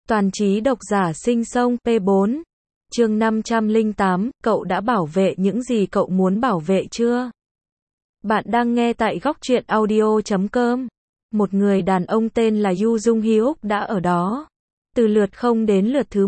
Toàn trí độc giả sinh sông P4. Chương 508, cậu đã bảo vệ những gì cậu muốn bảo vệ chưa? Bạn đang nghe tại góc truyện audio.com. Một người đàn ông tên là Yoo Jung Hyuk đã ở đó. Từ lượt 0 đến lượt thứ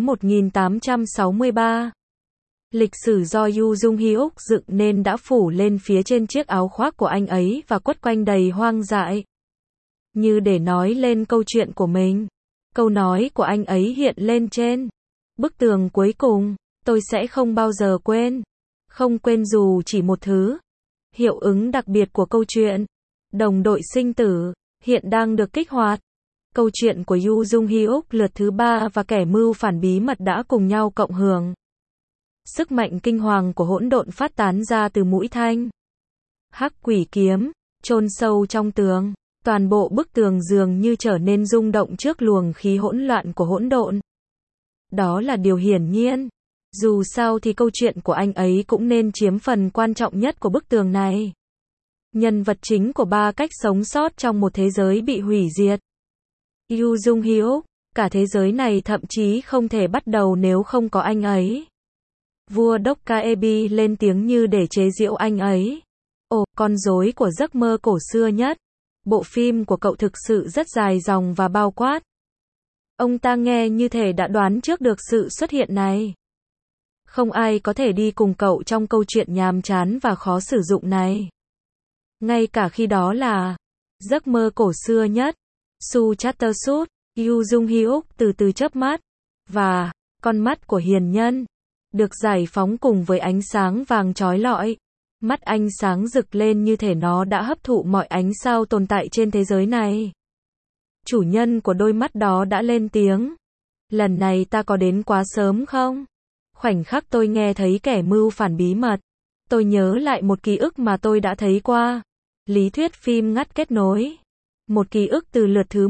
1863. Lịch sử do Yoo Jung Hyuk dựng nên đã phủ lên phía trên chiếc áo khoác của anh ấy và quất quanh đầy hoang dại. Như để nói lên câu chuyện của mình. Câu nói của anh ấy hiện lên trên bức tường cuối cùng. Tôi sẽ không bao giờ quên. Không quên dù chỉ một thứ. Hiệu ứng đặc biệt của câu chuyện Đồng đội sinh tử hiện đang được kích hoạt. Câu chuyện của Yoo Jung Hyuk lượt thứ 3 và kẻ mưu phản bí mật đã cùng nhau cộng hưởng. Sức mạnh kinh hoàng của hỗn độn phát tán ra từ mũi thanh hắc quỷ kiếm, chôn sâu trong tường. Toàn bộ bức tường dường như trở nên rung động trước luồng khí hỗn loạn của hỗn độn. Đó là điều hiển nhiên. Dù sao thì câu chuyện của anh ấy cũng nên chiếm phần quan trọng nhất của bức tường này. Nhân vật chính của 3 cách sống sót trong một thế giới bị hủy diệt. Yoo Jung Hyuk, cả thế giới này thậm chí không thể bắt đầu nếu không có anh ấy. Vua Dokkaebi lên tiếng như để chế giễu anh ấy. Ồ, con rối của giấc mơ cổ xưa nhất. Bộ phim của cậu thực sự rất dài dòng và bao quát. Ông ta nghe như thể đã đoán trước được sự xuất hiện này. Không ai có thể đi cùng cậu trong câu chuyện nhàm chán và khó sử dụng này. Ngay cả khi đó là giấc mơ cổ xưa nhất. Su Chattersut, Yoo Jung Hyuk từ từ chớp mắt. Và con mắt của hiền nhân được giải phóng cùng với ánh sáng vàng chói lọi. Mắt anh sáng rực lên như thể nó đã hấp thụ mọi ánh sao tồn tại trên thế giới này. Chủ nhân của đôi mắt đó đã lên tiếng. Lần này ta có đến quá sớm không? Khoảnh khắc tôi nghe thấy kẻ mưu phản bí mật. Tôi nhớ lại một ký ức mà tôi đã thấy qua. Lý thuyết phim ngắt kết nối. Một ký ức từ lượt thứ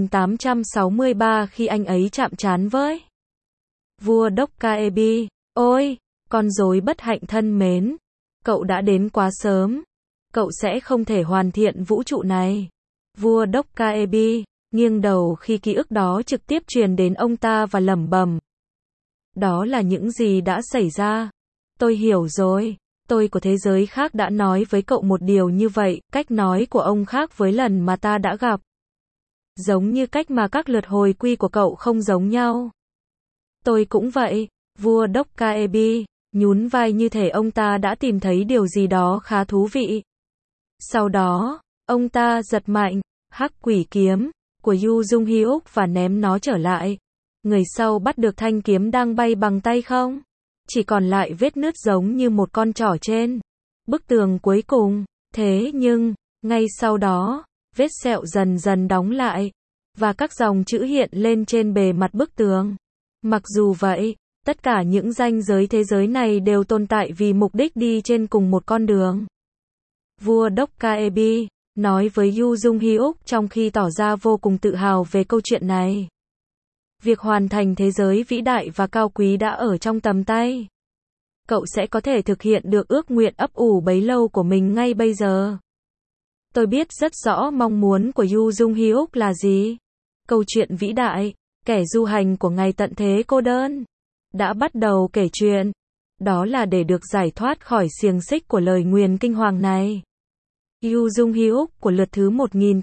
1863 khi anh ấy chạm trán với vua Dokkaebi. Ôi, con rối bất hạnh thân mến. Cậu đã đến quá sớm. Cậu sẽ không thể hoàn thiện vũ trụ này. Vua Dokkaebi nghiêng đầu khi ký ức đó trực tiếp truyền đến ông ta và lẩm bẩm. Đó là những gì đã xảy ra. Tôi hiểu rồi. Tôi của thế giới khác đã nói với cậu một điều như vậy. Cách nói của ông khác với lần mà ta đã gặp. Giống như cách mà các lượt hồi quy của cậu không giống nhau. Tôi cũng vậy. Vua Dokkaebi nhún vai như thể ông ta đã tìm thấy điều gì đó khá thú vị. Sau đó, ông ta giật mạnh hắc quỷ kiếm của Yoo Jung Hyuk và ném nó trở lại. Người sau bắt được thanh kiếm đang bay bằng tay không? Chỉ còn lại vết nứt giống như một con trỏ trên bức tường cuối cùng. Thế nhưng, ngay sau đó, vết sẹo dần dần đóng lại và các dòng chữ hiện lên trên bề mặt bức tường. Mặc dù vậy, tất cả những ranh giới thế giới này đều tồn tại vì mục đích đi trên cùng một con đường. Vua Dokkaebi nói với Yoo Jung Hyuk trong khi tỏ ra vô cùng tự hào về câu chuyện này. Việc hoàn thành thế giới vĩ đại và cao quý đã ở trong tầm tay. Cậu sẽ có thể thực hiện được ước nguyện ấp ủ bấy lâu của mình ngay bây giờ. Tôi biết rất rõ mong muốn của Yoo Jung Hyuk là gì. Câu chuyện vĩ đại, kẻ du hành của ngày tận thế cô đơn, đã bắt đầu kể chuyện. Đó là để được giải thoát khỏi xiềng xích của lời nguyền kinh hoàng này. Yoo Jung Hyuk của lượt thứ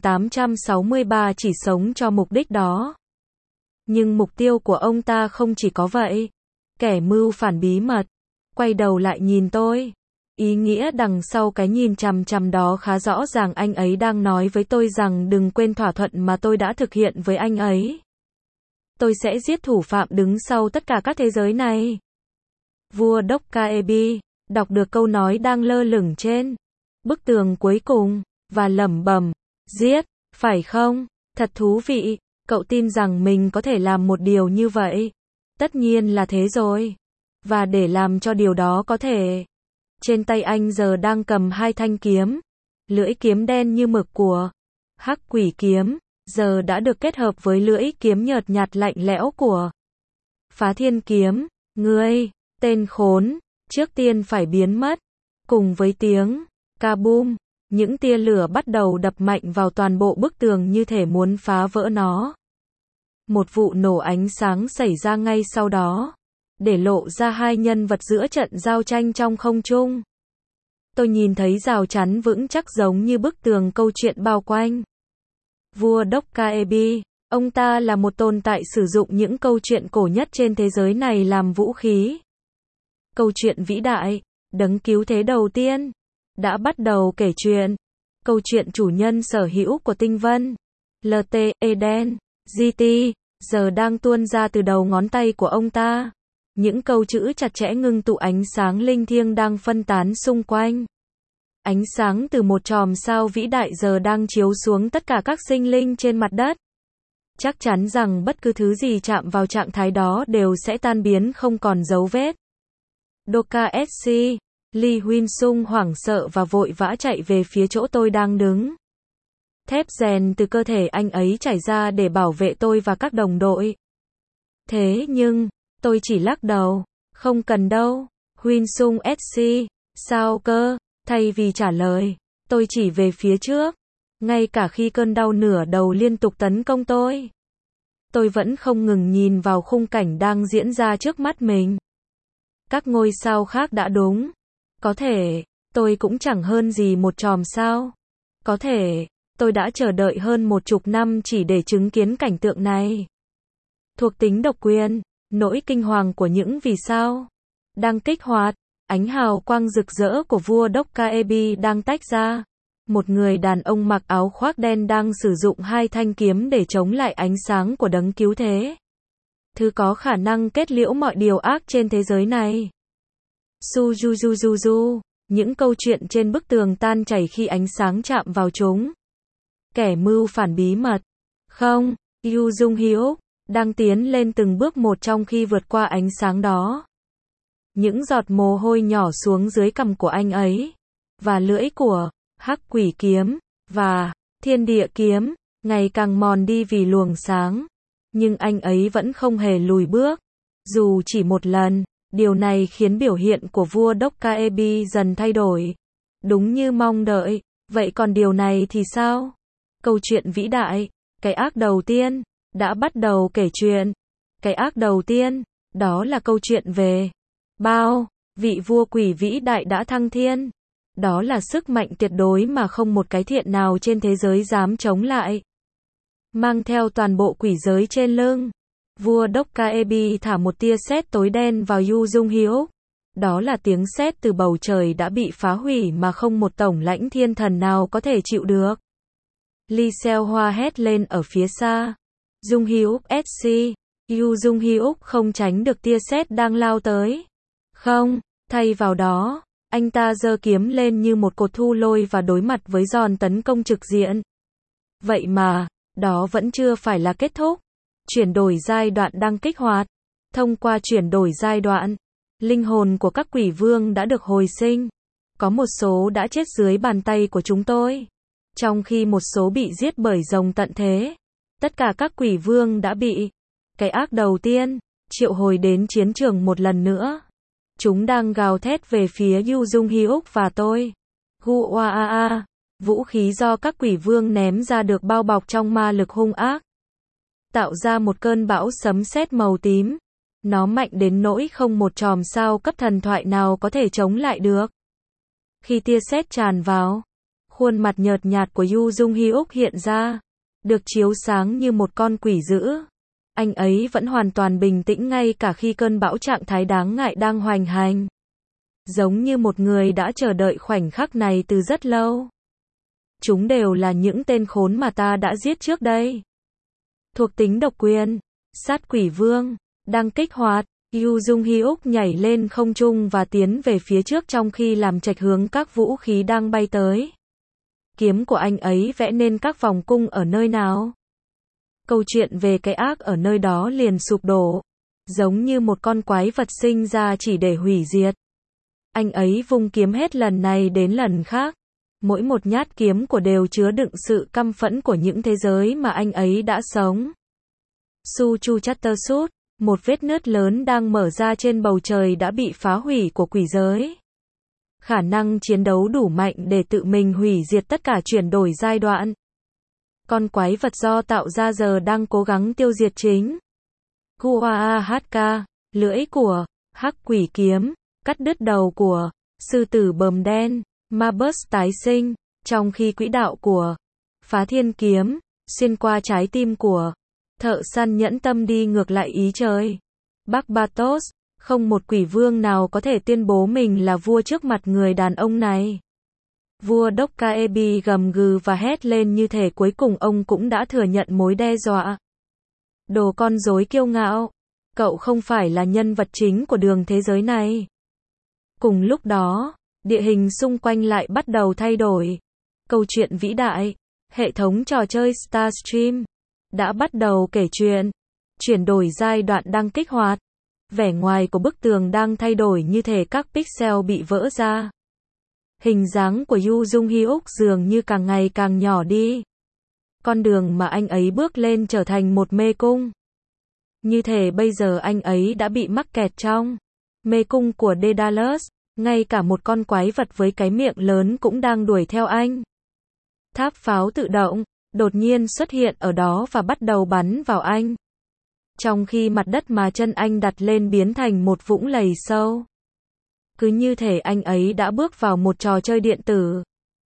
1863 chỉ sống cho mục đích đó. Nhưng mục tiêu của ông ta không chỉ có vậy. Kẻ mưu phản bí mật quay đầu lại nhìn tôi. Ý nghĩa đằng sau cái nhìn chằm chằm đó khá rõ ràng. Anh ấy đang nói với tôi rằng đừng quên thỏa thuận mà tôi đã thực hiện với anh ấy. Tôi sẽ giết thủ phạm đứng sau tất cả các thế giới này. Vua Dokkaebi đọc được câu nói đang lơ lửng trên bức tường cuối cùng và lẩm bẩm, giết, phải không? Thật thú vị. Cậu tin rằng mình có thể làm một điều như vậy? Tất nhiên là thế rồi. Và để làm cho điều đó có thể, trên tay anh giờ đang cầm 2 thanh kiếm. Lưỡi kiếm đen như mực của hắc quỷ kiếm giờ đã được kết hợp với lưỡi kiếm nhợt nhạt lạnh lẽo của phá thiên kiếm. Ngươi, tên khốn, trước tiên phải biến mất. Cùng với tiếng kaboom, những tia lửa bắt đầu đập mạnh vào toàn bộ bức tường như thể muốn phá vỡ nó. Một vụ nổ ánh sáng xảy ra ngay sau đó, để lộ ra hai nhân vật giữa trận giao tranh trong không trung. Tôi nhìn thấy rào chắn vững chắc giống như bức tường câu chuyện bao quanh. Vua Dokkaebi, ông ta là một tồn tại sử dụng những câu chuyện cổ nhất trên thế giới này làm vũ khí. Câu chuyện vĩ đại, đấng cứu thế đầu tiên, đã bắt đầu kể chuyện. Câu chuyện chủ nhân sở hữu của tinh vân, LT, Eden, GT, giờ đang tuôn ra từ đầu ngón tay của ông ta. Những câu chữ chặt chẽ ngưng tụ ánh sáng linh thiêng đang phân tán xung quanh. Ánh sáng từ một chòm sao vĩ đại giờ đang chiếu xuống tất cả các sinh linh trên mặt đất. Chắc chắn rằng bất cứ thứ gì chạm vào trạng thái đó đều sẽ tan biến không còn dấu vết. Doka SC, Lee Huynh Sung hoảng sợ và vội vã chạy về phía chỗ tôi đang đứng. Thép rèn từ cơ thể anh ấy chảy ra để bảo vệ tôi và các đồng đội. Thế nhưng, tôi chỉ lắc đầu, không cần đâu. Huynh Sung SC, sao cơ? Thay vì trả lời, tôi chỉ về phía trước. Ngay cả khi cơn đau nửa đầu liên tục tấn công tôi vẫn không ngừng nhìn vào khung cảnh đang diễn ra trước mắt mình. Các ngôi sao khác đã đúng. Có thể, tôi cũng chẳng hơn gì một chòm sao. Có thể, tôi đã chờ đợi hơn 10 năm chỉ để chứng kiến cảnh tượng này. Thuộc tính độc quyền, nỗi kinh hoàng của những vì sao. Đang kích hoạt, ánh hào quang rực rỡ của vua Dokkaebi đang tách ra. Một người đàn ông mặc áo khoác đen đang sử dụng hai thanh kiếm để chống lại ánh sáng của đấng cứu thế. Thứ có khả năng kết liễu mọi điều ác trên thế giới này. Sujujujuju, những câu chuyện trên bức tường tan chảy khi ánh sáng chạm vào chúng. Kẻ mưu phản bí mật. Không, Yu Jung Hyuk đang tiến lên từng bước một trong khi vượt qua ánh sáng đó. Những giọt mồ hôi nhỏ xuống dưới cằm của anh ấy. Và lưỡi của Hắc Quỷ kiếm và Thiên Địa kiếm ngày càng mòn đi vì luồng sáng. Nhưng anh ấy vẫn không hề lùi bước. Dù chỉ một lần, điều này khiến biểu hiện của vua Dokkaebi dần thay đổi. Đúng như mong đợi. Vậy còn điều này thì sao? Câu chuyện vĩ đại, cái ác đầu tiên, đã bắt đầu kể chuyện. Cái ác đầu tiên, đó là câu chuyện về vị vua quỷ vĩ đại đã thăng thiên. Đó là sức mạnh tuyệt đối mà không một cái thiện nào trên thế giới dám chống lại. Mang theo toàn bộ quỷ giới trên lưng, vua Dokkaebi thả một tia sét tối đen vào Yu Jung Hyuk. Đó là tiếng sét từ bầu trời đã bị phá hủy mà không một tổng lãnh thiên thần nào có thể chịu được. Lee Seo Hoa hét lên ở phía xa. Jung Hyuk SC, Yu Jung Hyuk không tránh được tia sét đang lao tới. Không, thay vào đó, anh ta giơ kiếm lên như một cột thu lôi và đối mặt với đòn tấn công trực diện. Vậy mà, đó vẫn chưa phải là kết thúc. Chuyển đổi giai đoạn đang kích hoạt. Thông qua chuyển đổi giai đoạn, linh hồn của các quỷ vương đã được hồi sinh. Có một số đã chết dưới bàn tay của chúng tôi. Trong khi một số bị giết bởi rồng tận thế. Tất cả các quỷ vương đã bị cái ác đầu tiên triệu hồi đến chiến trường một lần nữa. Chúng đang gào thét về phía Yu Jung Hyuk và tôi. Guaa, vũ khí do các quỷ vương ném ra được bao bọc trong ma lực hung ác. Tạo ra một cơn bão sấm sét màu tím. Nó mạnh đến nỗi không một chòm sao cấp thần thoại nào có thể chống lại được. Khi tia sét tràn vào, khuôn mặt nhợt nhạt của Yu Jung Hyuk hiện ra, được chiếu sáng như một con quỷ dữ. Anh ấy vẫn hoàn toàn bình tĩnh ngay cả khi cơn bão trạng thái đáng ngại đang hoành hành. Giống như một người đã chờ đợi khoảnh khắc này từ rất lâu. Chúng đều là những tên khốn mà ta đã giết trước đây. Thuộc tính độc quyền, sát quỷ vương, đang kích hoạt. Yu Jung Hyuk nhảy lên không trung và tiến về phía trước trong khi làm chệch hướng các vũ khí đang bay tới. Kiếm của anh ấy vẽ nên các vòng cung ở nơi nào. Câu chuyện về cái ác ở nơi đó liền sụp đổ. Giống như một con quái vật sinh ra chỉ để hủy diệt. Anh ấy vung kiếm hết lần này đến lần khác. Mỗi một nhát kiếm của đều chứa đựng sự căm phẫn của những thế giới mà anh ấy đã sống. Su Chu Chattersut, một vết nứt lớn đang mở ra trên bầu trời đã bị phá hủy của quỷ giới. Khả năng chiến đấu đủ mạnh để tự mình hủy diệt tất cả chuyển đổi giai đoạn. Con quái vật do tạo ra giờ đang cố gắng tiêu diệt chính. Guahk, lưỡi của hắc quỷ kiếm, cắt đứt đầu của sư tử bờm đen, Mabus tái sinh, trong khi quỹ đạo của phá thiên kiếm, xuyên qua trái tim của thợ săn nhẫn tâm đi ngược lại ý trời. Barbatos, không một quỷ vương nào có thể tuyên bố mình là vua trước mặt người đàn ông này. Vua Dokkaebi gầm gừ và hét lên như thể cuối cùng ông cũng đã thừa nhận mối đe dọa. Đồ con rối kiêu ngạo, cậu không phải là nhân vật chính của đường thế giới này. Cùng lúc đó, địa hình xung quanh lại bắt đầu thay đổi. Câu chuyện vĩ đại, hệ thống trò chơi Starstream đã bắt đầu kể chuyện, chuyển đổi giai đoạn đang kích hoạt. Vẻ ngoài của bức tường đang thay đổi như thể các pixel bị vỡ ra. Hình dáng của Yu Jung Hyuk dường như càng ngày càng nhỏ đi. Con đường mà anh ấy bước lên trở thành một mê cung. Như thể bây giờ anh ấy đã bị mắc kẹt trong mê cung của Daedalus, ngay cả một con quái vật với cái miệng lớn cũng đang đuổi theo anh. Tháp pháo tự động đột nhiên xuất hiện ở đó và bắt đầu bắn vào anh. Trong khi mặt đất mà chân anh đặt lên biến thành một vũng lầy sâu. Cứ như thể anh ấy đã bước vào một trò chơi điện tử.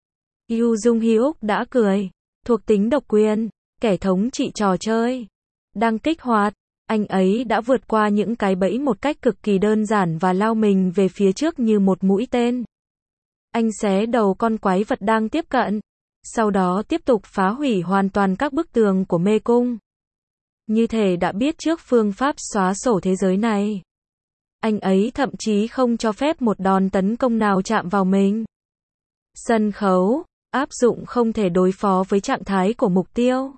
Yu Jung Hyuk đã cười. Thuộc tính độc quyền, kẻ thống trị trò chơi. Đang kích hoạt, anh ấy đã vượt qua những cái bẫy một cách cực kỳ đơn giản và lao mình về phía trước như một mũi tên. Anh xé đầu con quái vật đang tiếp cận. Sau đó tiếp tục phá hủy hoàn toàn các bức tường của mê cung. Như thể đã biết trước phương pháp xóa sổ thế giới này. Anh ấy thậm chí không cho phép một đòn tấn công nào chạm vào mình. Sân khấu áp dụng không thể đối phó với trạng thái của mục tiêu.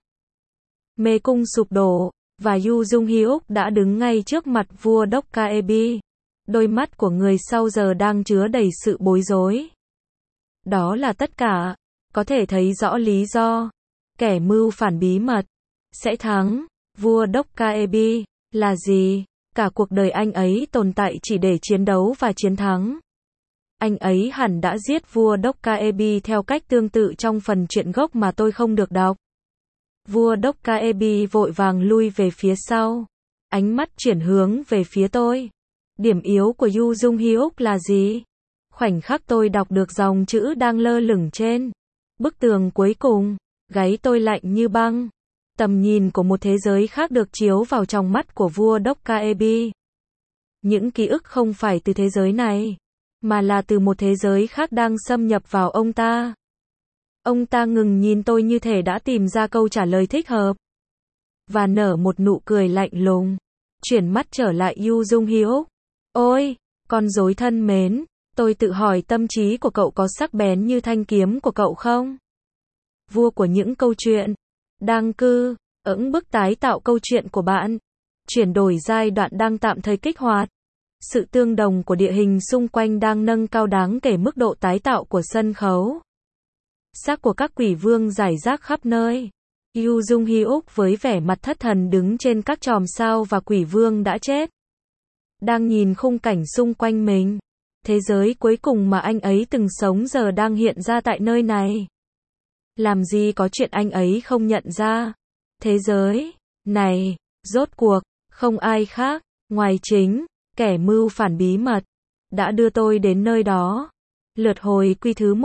Mê cung sụp đổ, và Yu Jung Hyuk đã đứng ngay trước mặt vua Dokkaebi. Đôi mắt của người sau giờ đang chứa đầy sự bối rối. Đó là tất cả. Có thể thấy rõ lý do. Kẻ mưu phản bí mật sẽ thắng. Vua Dokkaebi là gì? Cả cuộc đời anh ấy tồn tại chỉ để chiến đấu và chiến thắng. Anh ấy hẳn đã giết vua Dokkaebi theo cách tương tự trong phần truyện gốc mà tôi không được đọc. Vua Dokkaebi vội vàng lui về phía sau. Ánh mắt chuyển hướng về phía tôi. Điểm yếu của Yu Jung Hyuk là gì? Khoảnh khắc tôi đọc được dòng chữ đang lơ lửng trên bức tường cuối cùng, gáy tôi lạnh như băng. Tầm nhìn của một thế giới khác được chiếu vào trong mắt của vua Dokkaebi. Những ký ức không phải từ thế giới này, mà là từ một thế giới khác đang xâm nhập vào ông ta. Ông ta ngừng nhìn tôi như thể đã tìm ra câu trả lời thích hợp. Và nở một nụ cười lạnh lùng. Chuyển mắt trở lại Yu Jung Hyuk. Ôi, con rối thân mến, tôi tự hỏi tâm trí của cậu có sắc bén như thanh kiếm của cậu không? Vua của những câu chuyện. Đang ững bức tái tạo câu chuyện của bạn. Chuyển đổi giai đoạn đang tạm thời kích hoạt. Sự tương đồng của địa hình xung quanh đang nâng cao đáng kể mức độ tái tạo của sân khấu. Xác của các quỷ vương rải rác khắp nơi. Yu Jung Hyuk với vẻ mặt thất thần đứng trên các chòm sao và quỷ vương đã chết. Đang nhìn khung cảnh xung quanh mình. Thế giới cuối cùng mà anh ấy từng sống giờ đang hiện ra tại nơi này. Làm gì có chuyện anh ấy không nhận ra. Thế giới này, rốt cuộc, không ai khác, ngoài chính kẻ mưu phản bí mật, đã đưa tôi đến nơi đó. Lượt hồi quy thứ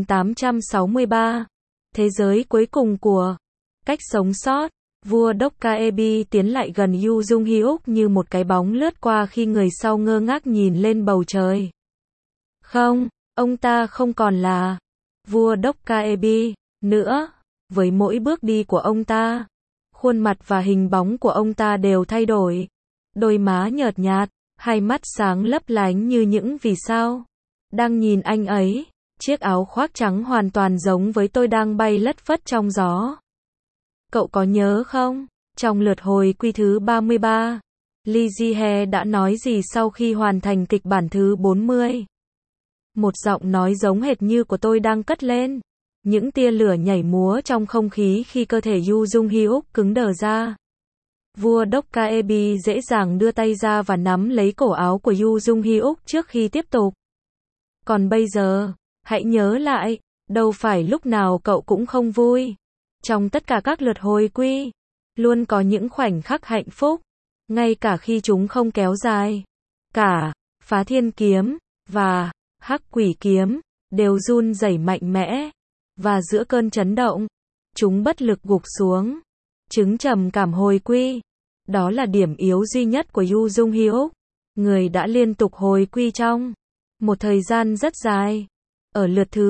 1863. Thế giới cuối cùng của cách sống sót. Vua Dokkaebi tiến lại gần Yu Jung Hyuk như một cái bóng lướt qua khi người sau ngơ ngác nhìn lên bầu trời. Không, ông ta không còn là vua Dokkaebi nữa. Với mỗi bước đi của ông ta, khuôn mặt và hình bóng của ông ta đều thay đổi. Đôi má nhợt nhạt, hai mắt sáng lấp lánh như những vì sao. Đang nhìn anh ấy, chiếc áo khoác trắng hoàn toàn giống với tôi đang bay lất phất trong gió. Cậu có nhớ không? Trong lượt hồi quy thứ 33, Lee Ji-hye đã nói gì sau khi hoàn thành kịch bản thứ 40? Một giọng nói giống hệt như của tôi đang cất lên. Những tia lửa nhảy múa trong không khí khi cơ thể Yu Jung Hyuk cứng đờ ra. Vua Dokkaebi dễ dàng đưa tay ra và nắm lấy cổ áo của Yu Jung Hyuk trước khi tiếp tục. Còn bây giờ, hãy nhớ lại, đâu phải lúc nào cậu cũng không vui. Trong tất cả các lượt hồi quy, luôn có những khoảnh khắc hạnh phúc, ngay cả khi chúng không kéo dài. Cả Phá Thiên Kiếm và Hắc Quỷ Kiếm đều run rẩy mạnh mẽ, và giữa cơn chấn động, chúng bất lực gục xuống. Chứng trầm cảm hồi quy, đó là điểm yếu duy nhất của Yu Jung Hyuk, người đã liên tục hồi quy trong một thời gian rất dài. Ở lượt thứ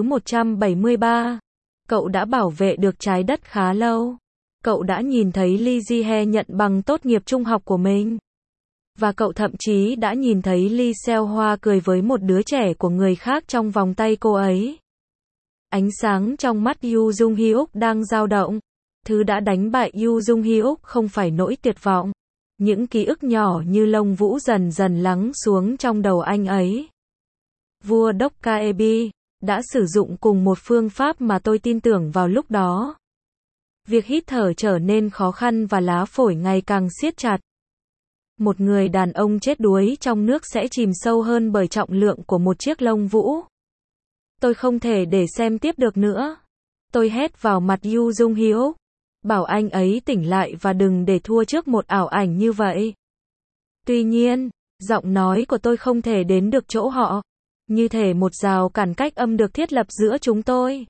173, cậu đã bảo vệ được trái đất khá lâu. Cậu đã nhìn thấy Lee Ji-hye nhận bằng tốt nghiệp trung học của mình. Và cậu thậm chí đã nhìn thấy Lee Seo-hwa cười với một đứa trẻ của người khác trong vòng tay cô ấy. Ánh sáng trong mắt Yu Jung Hyuk đang dao động. Thứ đã đánh bại Yu Jung Hyuk không phải nỗi tuyệt vọng. Những ký ức nhỏ như lông vũ dần dần lắng xuống trong đầu anh ấy. Vua Dokkaebi đã sử dụng cùng một phương pháp mà tôi tin tưởng vào lúc đó. Việc hít thở trở nên khó khăn và lá phổi ngày càng siết chặt. Một người đàn ông chết đuối trong nước sẽ chìm sâu hơn bởi trọng lượng của một chiếc lông vũ. Tôi không thể để xem tiếp được nữa. Tôi hét vào mặt Yu Jung Hyuk, bảo anh ấy tỉnh lại và đừng để thua trước một ảo ảnh như vậy. Tuy nhiên, giọng nói của tôi không thể đến được chỗ họ, như thể một rào cản cách âm được thiết lập giữa chúng tôi.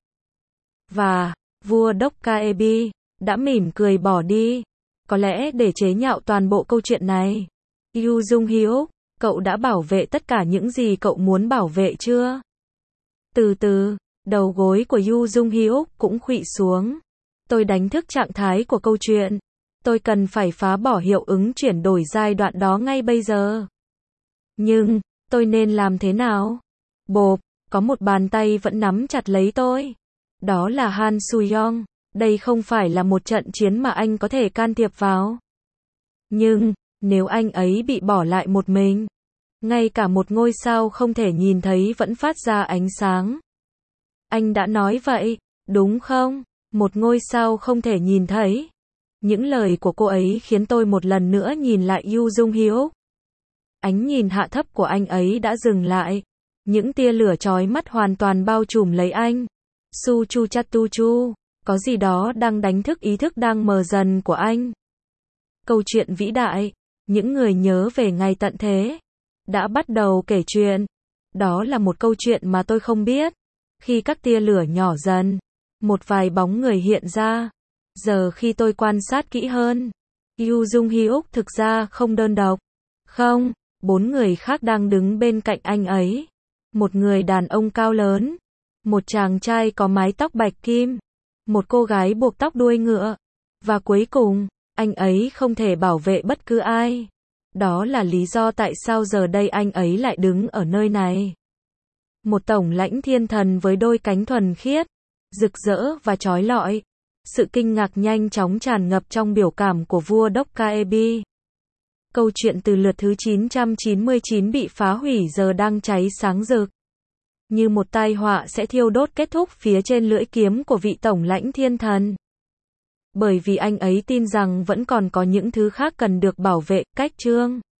Và vua Dokkaebi đã mỉm cười bỏ đi, có lẽ để chế nhạo toàn bộ câu chuyện này. Yu Jung Hyuk, cậu đã bảo vệ tất cả những gì cậu muốn bảo vệ chưa? Từ từ, đầu gối của Yu Jung Hyuk cũng khuỵu xuống. Tôi đánh thức trạng thái của câu chuyện. Tôi cần phải phá bỏ hiệu ứng chuyển đổi giai đoạn đó ngay bây giờ. Nhưng, tôi nên làm thế nào? Bộp, có một bàn tay vẫn nắm chặt lấy tôi. Đó là Han Soo-young. Đây không phải là một trận chiến mà anh có thể can thiệp vào. Nhưng, nếu anh ấy bị bỏ lại một mình, ngay cả một ngôi sao không thể nhìn thấy vẫn phát ra ánh sáng. Anh đã nói vậy, đúng không? Một ngôi sao không thể nhìn thấy. Những lời của cô ấy khiến tôi một lần nữa nhìn lại Yu Jung Hyuk. Ánh nhìn hạ thấp của anh ấy đã dừng lại. Những tia lửa chói mắt hoàn toàn bao trùm lấy anh. Su Chu Chatu Chu, có gì đó đang đánh thức ý thức đang mờ dần của anh. Câu chuyện vĩ đại, những người nhớ về ngày tận thế, đã bắt đầu kể chuyện. Đó là một câu chuyện mà tôi không biết. Khi các tia lửa nhỏ dần, một vài bóng người hiện ra. Giờ khi tôi quan sát kỹ hơn, Yu Jung Hyuk thực ra không đơn độc. Không, 4 người khác đang đứng bên cạnh anh ấy. Một người đàn ông cao lớn, một chàng trai có mái tóc bạch kim, một cô gái buộc tóc đuôi ngựa, và cuối cùng, anh ấy không thể bảo vệ bất cứ ai. Đó là lý do tại sao giờ đây anh ấy lại đứng ở nơi này. Một tổng lãnh thiên thần với đôi cánh thuần khiết, rực rỡ và chói lọi. Sự kinh ngạc nhanh chóng tràn ngập trong biểu cảm của vua Dokkaebi. Câu chuyện từ lượt thứ 999 bị phá hủy giờ đang cháy sáng rực. Như một tai họa sẽ thiêu đốt kết thúc phía trên lưỡi kiếm của vị tổng lãnh thiên thần. Bởi vì anh ấy tin rằng vẫn còn có những thứ khác cần được bảo vệ, cách chương.